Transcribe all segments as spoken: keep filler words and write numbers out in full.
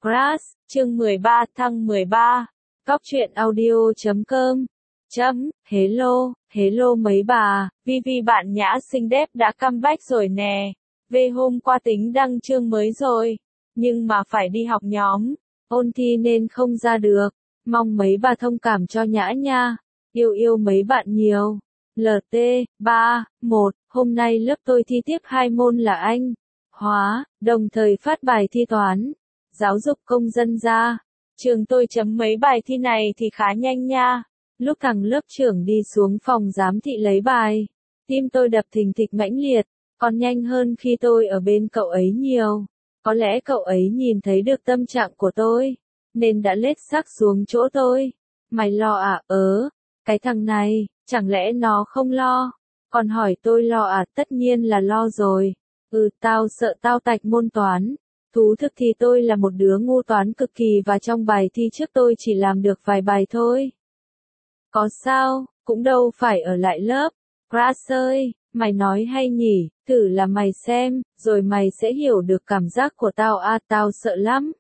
Crush, chương mười ba thăng mười ba. Cóc truyện audio chấm com. Chấm, hello, hello mấy bà, Vi Vi bạn nhã xinh đẹp đã comeback rồi nè. Về hôm qua tính đăng chương mới rồi, nhưng mà phải đi học nhóm, ôn thi nên không ra được. Mong mấy bà thông cảm cho nhã nha. Yêu yêu mấy bạn nhiều. lờ tê, ba, một, hôm nay lớp tôi thi tiếp hai môn là Anh, Hóa, đồng thời phát bài thi toán, giáo dục công dân ra. Trường tôi chấm mấy bài thi này thì khá nhanh nha. Lúc thằng lớp trưởng đi xuống phòng giám thị lấy bài, tim tôi đập thình thịch mãnh liệt, còn nhanh hơn khi tôi ở bên cậu ấy nhiều. Có lẽ cậu ấy nhìn thấy được tâm trạng của tôi, nên đã lết xác xuống chỗ tôi. Mày lo à? Ớ, cái thằng này, chẳng lẽ nó không lo? Còn hỏi tôi lo à? Tất nhiên là lo rồi. Ừ, tao sợ tao tạch môn toán. Thú thực thì tôi là một đứa ngu toán cực kỳ và trong bài thi trước tôi chỉ làm được vài bài thôi. Có sao, cũng đâu phải ở lại lớp. Crush ơi, mày nói hay nhỉ, thử là mày xem, rồi mày sẽ hiểu được cảm giác của tao à, tao sợ lắm.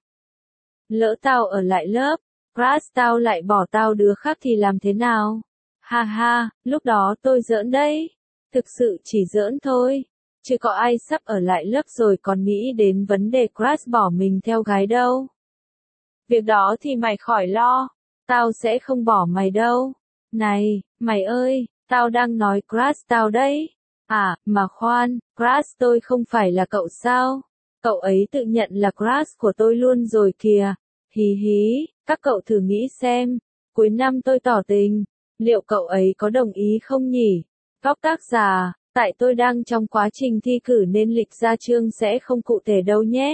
Lỡ tao ở lại lớp, Crush tao lại bỏ tao đứa khác thì làm thế nào? Ha ha, lúc đó tôi giỡn đấy. Thực sự chỉ giỡn thôi. Chứ có ai sắp ở lại lớp rồi còn nghĩ đến vấn đề Crush bỏ mình theo gái đâu. Việc đó thì mày khỏi lo, tao sẽ không bỏ mày đâu. Này, mày ơi, tao đang nói Crush tao đấy. À, mà khoan, Crush tôi không phải là cậu sao? Cậu ấy tự nhận là Crush của tôi luôn rồi kìa. Hí hí, các cậu thử nghĩ xem, cuối năm tôi tỏ tình, liệu cậu ấy có đồng ý không nhỉ? Góc tác giả, tại tôi đang trong quá trình thi cử nên lịch ra chương sẽ không cụ thể đâu nhé.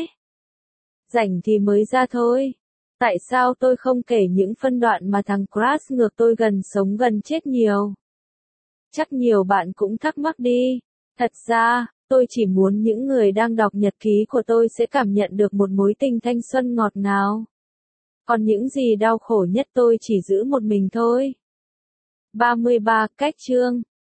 Rảnh thì mới ra thôi. Tại sao tôi không kể những phân đoạn mà thằng Crush ngược tôi gần sống gần chết nhiều? Chắc nhiều bạn cũng thắc mắc đi. Thật ra, tôi chỉ muốn những người đang đọc nhật ký của tôi sẽ cảm nhận được một mối tình thanh xuân ngọt ngào. Còn những gì đau khổ nhất tôi chỉ giữ một mình thôi. ba mươi ba cách chương.